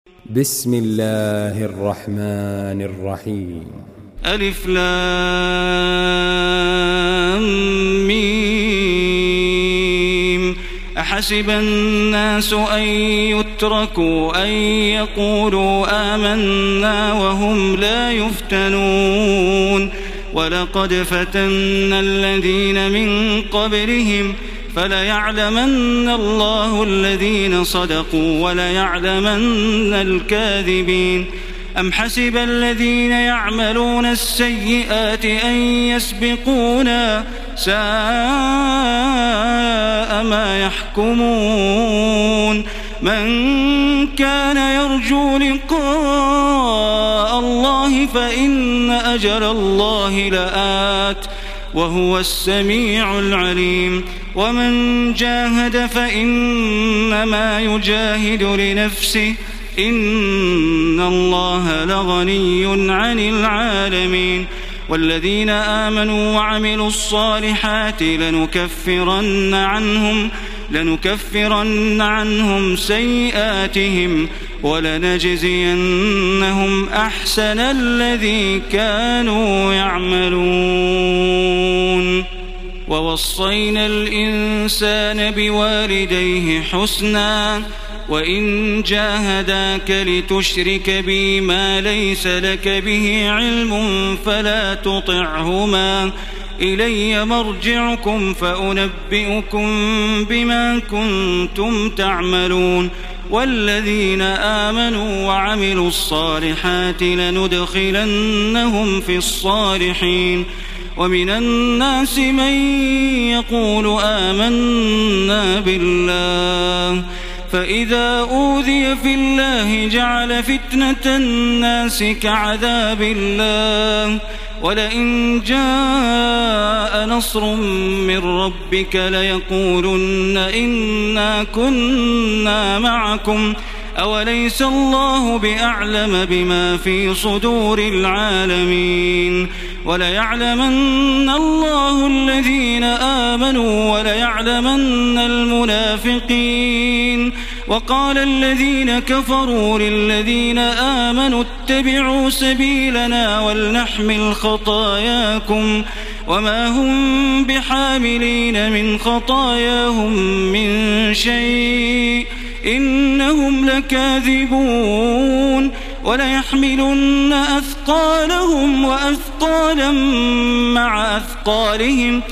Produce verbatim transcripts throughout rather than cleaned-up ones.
بسم الله الرحمن الرحيم. ألف لام ميم. أحسب الناس أن يتركوا أن يقولوا آمنا وهم لا يفتنون ولقد فتنا الذين من قبلهم فليعلمن الله الذين صدقوا وليعلمن الكاذبين. أم حسب الذين يعملون السيئات أن يسبقونا ساء ما يحكمون. من كان يرجو لقاء الله فإن أجل الله لآت وهو السميع العليم. ومن جاهد فإنما يجاهد لنفسه إن الله لغني عن العالمين. والذين آمنوا وعملوا الصالحات لنكفرن عنهم لنكفرن عنهم سيئاتهم ولنجزينهم أحسن الذي كانوا يعملون. ووصينا الإنسان بوالديه حسنا وإن جاهداك لتشرك بي ما ليس لك به علم فلا تطعهما إلي مرجعكم فأنبئكم بما كنتم تعملون. والذين آمنوا وعملوا الصالحات لندخلنهم في الصالحين. ومن الناس من يقول آمنا بالله فإذا أوذي في الله جعل فتنة الناس كعذاب الله ولئن جاء نصر من ربك ليقولن إنا كنا معكم أوليس الله بأعلم بما في صدور العالمين. وليعلمن الله الذين آمنوا وليعلمن المنافقين. وقال الذين كفروا للذين آمنوا اتبعوا سبيلنا ولنحمل خطاياكم وما هم بحاملين من خطاياهم من شيء إنهم لكاذبون. وليحملن أثقالهم وأثقالا مع أثقالهم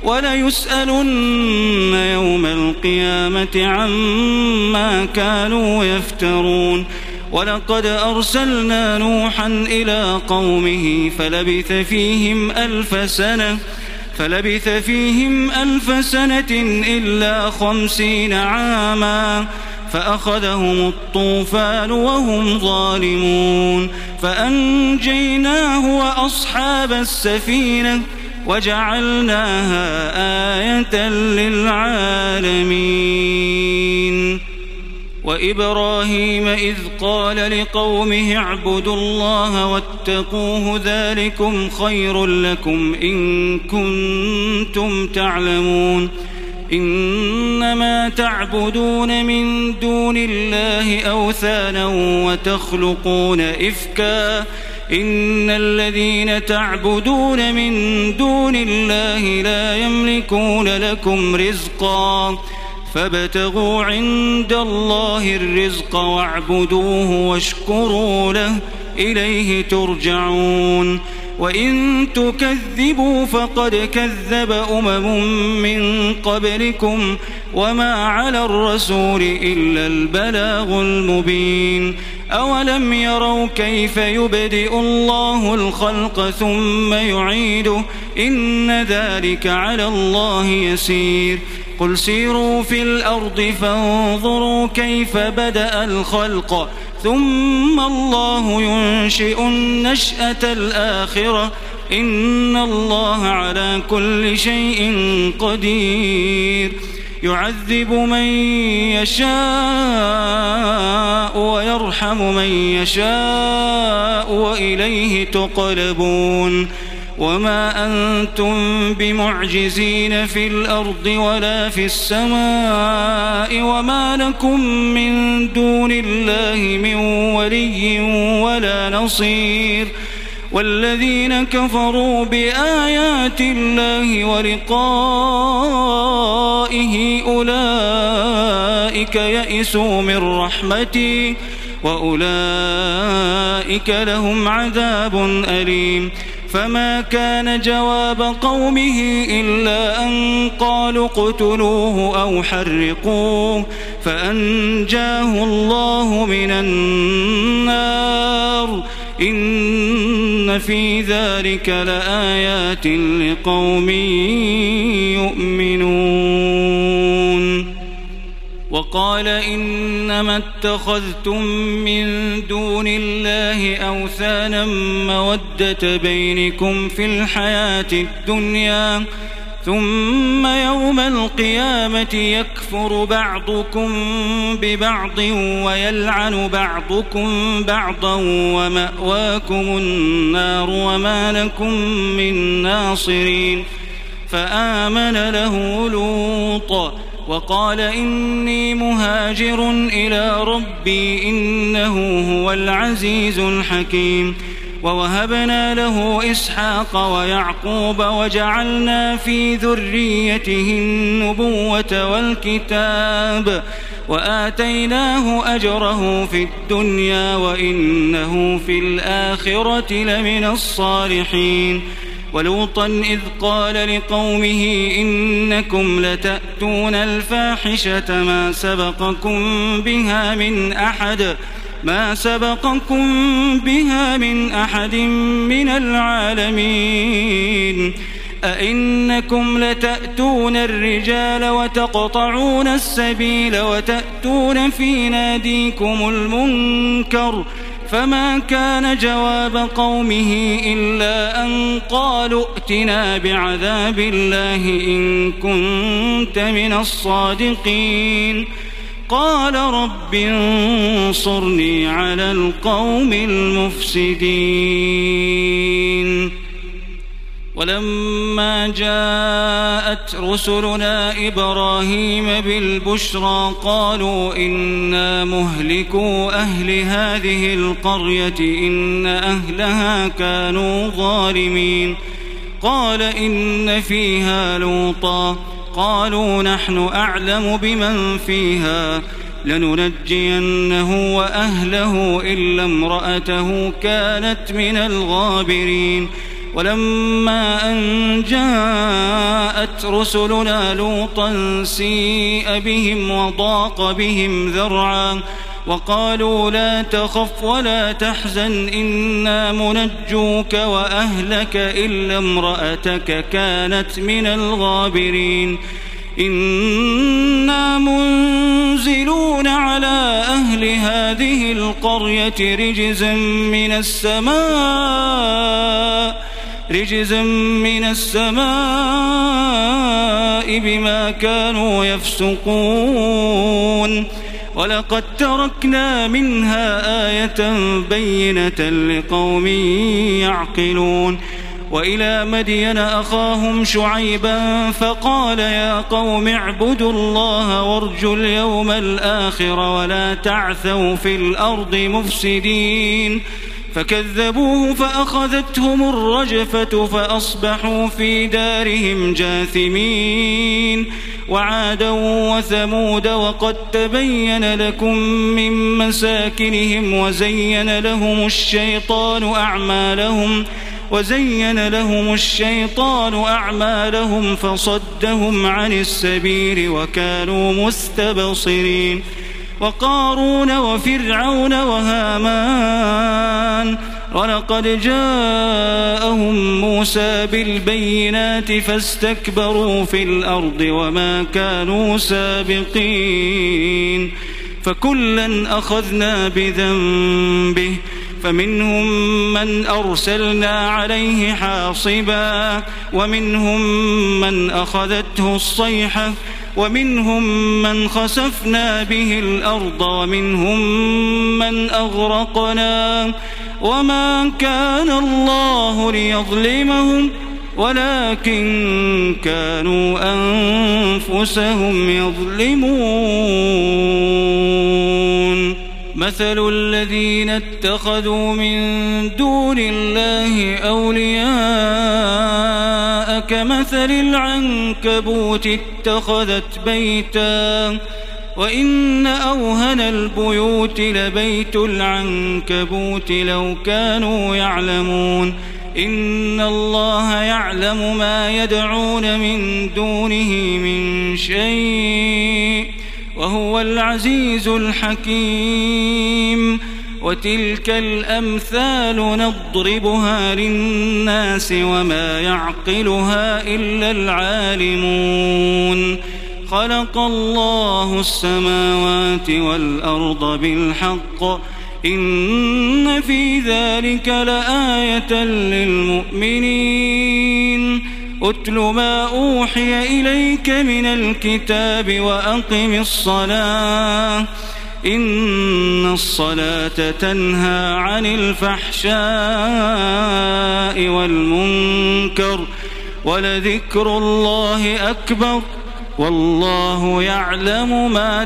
وليسألن يوم القيامة عما كانوا يفترون. ولقد أرسلنا نوحا إلى قومه فلبث فيهم ألف سنة فلبث فيهم ألف سنة إلا خمسين عاما فأخذهم الطوفان وهم ظالمون فأنجيناه وأصحاب السفينة وجعلناها آية للعالمين. وإبراهيم إذ قال لقومه اعبدوا الله واتقوه ذلكم خير لكم إن كنتم تعلمون. إنما تعبدون من دون الله أوثانا وتخلقون إفكا إن الذين تعبدون من دون الله لا يملكون لكم رزقا فابتغوا عند الله الرزق واعبدوه واشكروا له إليه ترجعون. وإن تكذبوا فقد كذب أمم من قبلكم وما على الرسول إلا البلاغ المبين. أولم يروا كيف يبدئ الله الخلق ثم يعيده إن ذلك على الله يسير. قل سيروا في الأرض فانظروا كيف بدأ الخلق ثم الله ينشئ النشأة الآخرة إن الله على كل شيء قدير. يعذب من يشاء ويرحم من يشاء وإليه تقلبون. وما أنتم بمعجزين في الأرض ولا في السماء وما لكم من دون الله من ولي ولا نصير والذين كفروا بآيات الله ولقائه أولئك يئسوا من رحمتي وأولئك لهم عذاب أليم فما كان جواب قومه إلا أن قالوا اقتلوه أو حرقوه فأنجاه الله من النار إن في ذلك لآيات لقوم يؤمنون. وقال إنما اتخذتم من دون الله أوثانا مودة بينكم في الحياة الدنيا ثم يوم القيامة يكفر بعضكم ببعض ويلعن بعضكم بعضا ومأواكم النار وما لكم من ناصرين فآمن له لوط وقال إني مهاجر إلى ربي إنه هو العزيز الحكيم ووهبنا له إسحاق ويعقوب وجعلنا في ذريته النبوة والكتاب وآتيناه أجره في الدنيا وإنه في الآخرة لمن الصالحين. ولوطا إذ قال لقومه إنكم لتأتون الفاحشة ما سبقكم بها من أحد ما سبقكم بها من أحد من العالمين أئنكم لتأتون الرجال وتقطعون السبيل وتأتون في ناديكم المنكر فما كان جواب قومه إلا أن قالوا ائتنا بعذاب الله إن كنت من الصادقين قال رب انصرني على القوم المفسدين. ولما جاءت رسلنا إبراهيم بالبشرى قالوا إنا مهلكو أهل هذه القرية إن أهلها كانوا ظالمين قال إن فيها لوطا قالوا نحن أعلم بمن فيها لننجينه وأهله إلا امرأته كانت من الغابرين. ولما أن جاءت رسلنا لوطا سيء بهم وضاق بهم ذرعا وقالوا لا تخف ولا تحزن إنا منجوك وأهلك إلا امرأتك كانت من الغابرين إنا منزلون على أهل هذه القرية رجزا من السماء رجزا من السماء بما كانوا يفسقون ولقد تركنا منها آية بينة لقوم يعقلون. وإلى مدين أخاهم شعيبا فقال يا قوم اعبدوا الله وارجوا اليوم الآخر ولا تعثوا في الأرض مفسدين فكذبوه فأخذتهم الرجفة فأصبحوا في دارهم جاثمين. وعادا وثمود وقد تبين لكم من مساكنهم وزين لهم الشيطان أعمالهم وزين لهم الشيطان أعمالهم فصدهم عن السبيل وكانوا مستبصرين. وقارون وفرعون وهامان ولقد جاءهم موسى بالبينات فاستكبروا في الأرض وما كانوا سابقين فكلا أخذنا بذنبه فمنهم من أرسلنا عليه حاصبا ومنهم من أخذته الصيحة ومنهم من خسفنا به الأرض ومنهم من أغرقنا وما كان الله ليظلمهم ولكن كانوا أنفسهم يظلمون مثل الذين اتخذوا من دون الله أولياء كمثل العنكبوت اتخذت بيتا وإن أوهن البيوت لبيت العنكبوت لو كانوا يعلمون إن الله يعلم ما يدعون من دونه من شيء وهو العزيز الحكيم وتلك الأمثال نضربها للناس وما يعقلها إلا العالمون خلق الله السماوات والأرض بالحق إن في ذلك لآية للمؤمنين أتل ما أوحي إليك من الكتاب وأقم الصلاة إن الصلاة تنهى عن الفحشاء والمنكر ولذكر الله أكبر والله يعلم ما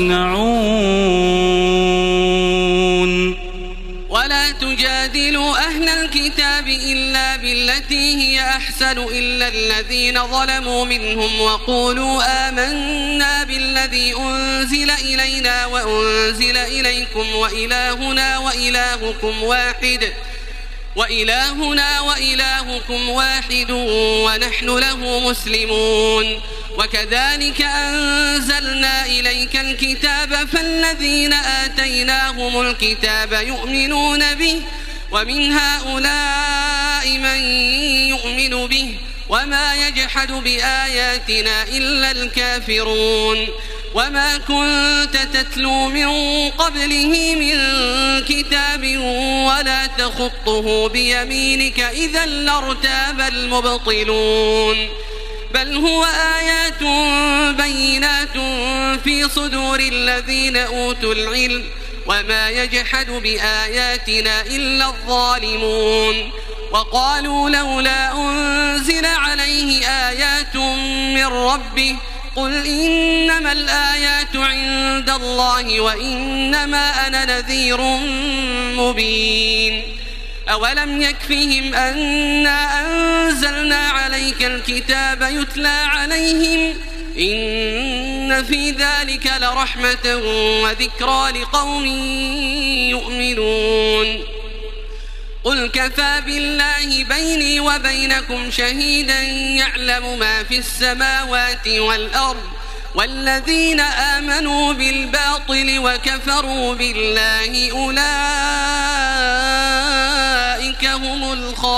تصنعون ولا تجادلوا أهل الكتاب إلا بالتي هي أحسن إلا الذين ظلموا منهم وقولوا آمنا بالذي أنزل إلينا وأنزل إليكم وإلهنا وإلهكم واحد وإلهنا وإلهكم واحد ونحن له مسلمون وكذلك أنزلنا إليك الكتاب فالذين آتيناهم الكتاب يؤمنون به ومن هؤلاء من يؤمن به وما يجحد بآياتنا إلا الكافرون وما كنت تتلو من قبله من كتاب ولا تخطه بيمينك إذا لارتاب المبطلون بل هو آيات بينات في صدور الذين أوتوا العلم وما يجحد بآياتنا إلا الظالمون وقالوا لولا أنزل عليه آيات من ربه قل إنما الآيات عند الله وإنما أنا نذير مبين أولم يكفهم أنا أنزلنا عليك الكتاب يتلى عليهم إن في ذلك لرحمة وذكرى لقوم يؤمنون قل كفى بالله بيني وبينكم شهيدا يعلم ما في السماوات والأرض والذين آمنوا بالباطل وكفروا بالله أولئك هم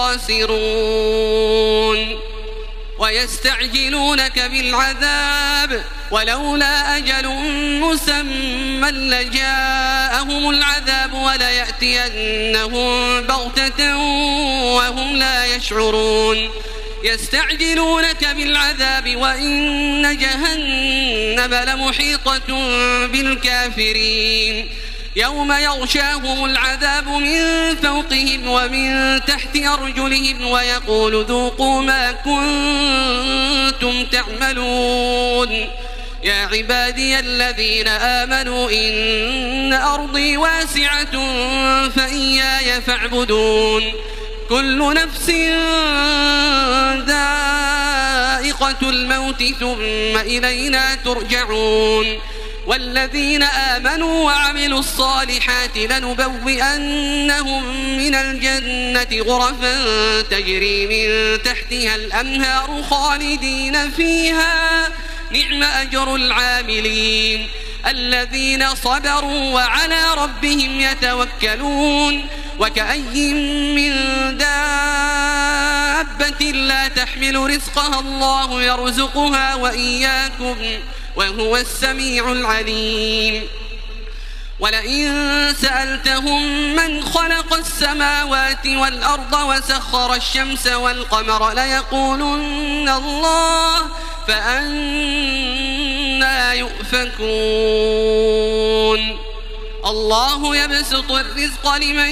الخاسرون ويستعجلونك بالعذاب ولولا أجل مسمى لجاءهم العذاب وليأتينهم بغتة وهم لا يشعرون يستعجلونك بالعذاب وإن جهنم لمحيطة بالكافرين يوم يغشاهم العذاب من فوقهم ومن تحت أرجلهم ويقول ذوقوا ما كنتم تعملون يا عبادي الذين آمنوا إن أرضي واسعة فإياي فاعبدون كل نفس ذائقة الموت ثم إلينا ترجعون والذين آمنوا وعملوا الصالحات لنبوئنهم من الجنة غرفا تجري من تحتها الأنهار خالدين فيها نعم أجر العاملين الذين صبروا وعلى ربهم يتوكلون وكأي من دابة لا تحمل رزقها الله يرزقها وإياكم وهو السميع العليم ولئن سألتهم من خلق السماوات والأرض وسخر الشمس والقمر ليقولن الله فأنى يؤفكون الله يبسط الرزق لمن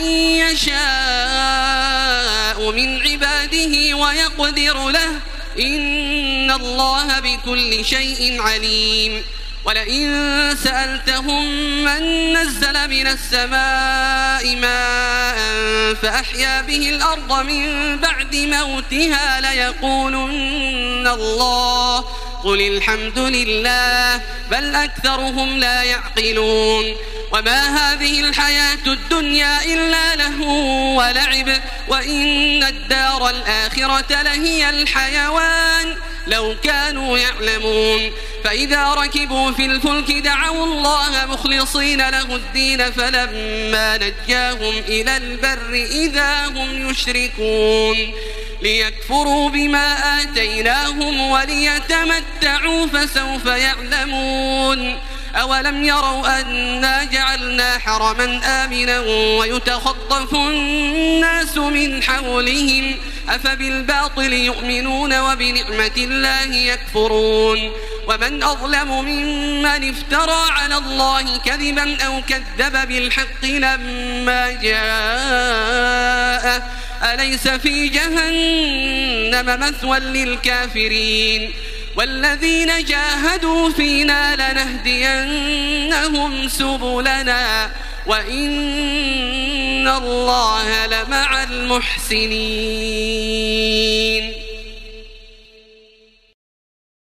يشاء من عباده ويقدر له إن الله بكل شيء عليم ولئن سألتهم من نزل من السماء ماء فأحيا به الأرض من بعد موتها ليقولن الله قل الحمد لله بل أكثرهم لا يعقلون وما هذه الحياة الدنيا إلا لهو ولعب وإن الدار الآخرة لهي الحيوان لو كانوا يعلمون فإذا ركبوا في الفلك دعوا الله مخلصين له الدين فلما نجاهم إلى البر إذا هم يشركون ليكفروا بما آتيناهم وليتمتعوا فسوف يعلمون أولم يروا أنا جعلنا حرما آمنا ويتخطف الناس من حولهم أفبالباطل يؤمنون وبنعمة الله يكفرون ومن أظلم ممن افترى على الله كذبا أو كذب بالحق لما جاءه أليس في جهنم مثوى للكافرين والذين جاهدوا فينا لنهدينهم سبلنا وإن الله لمع المحسنين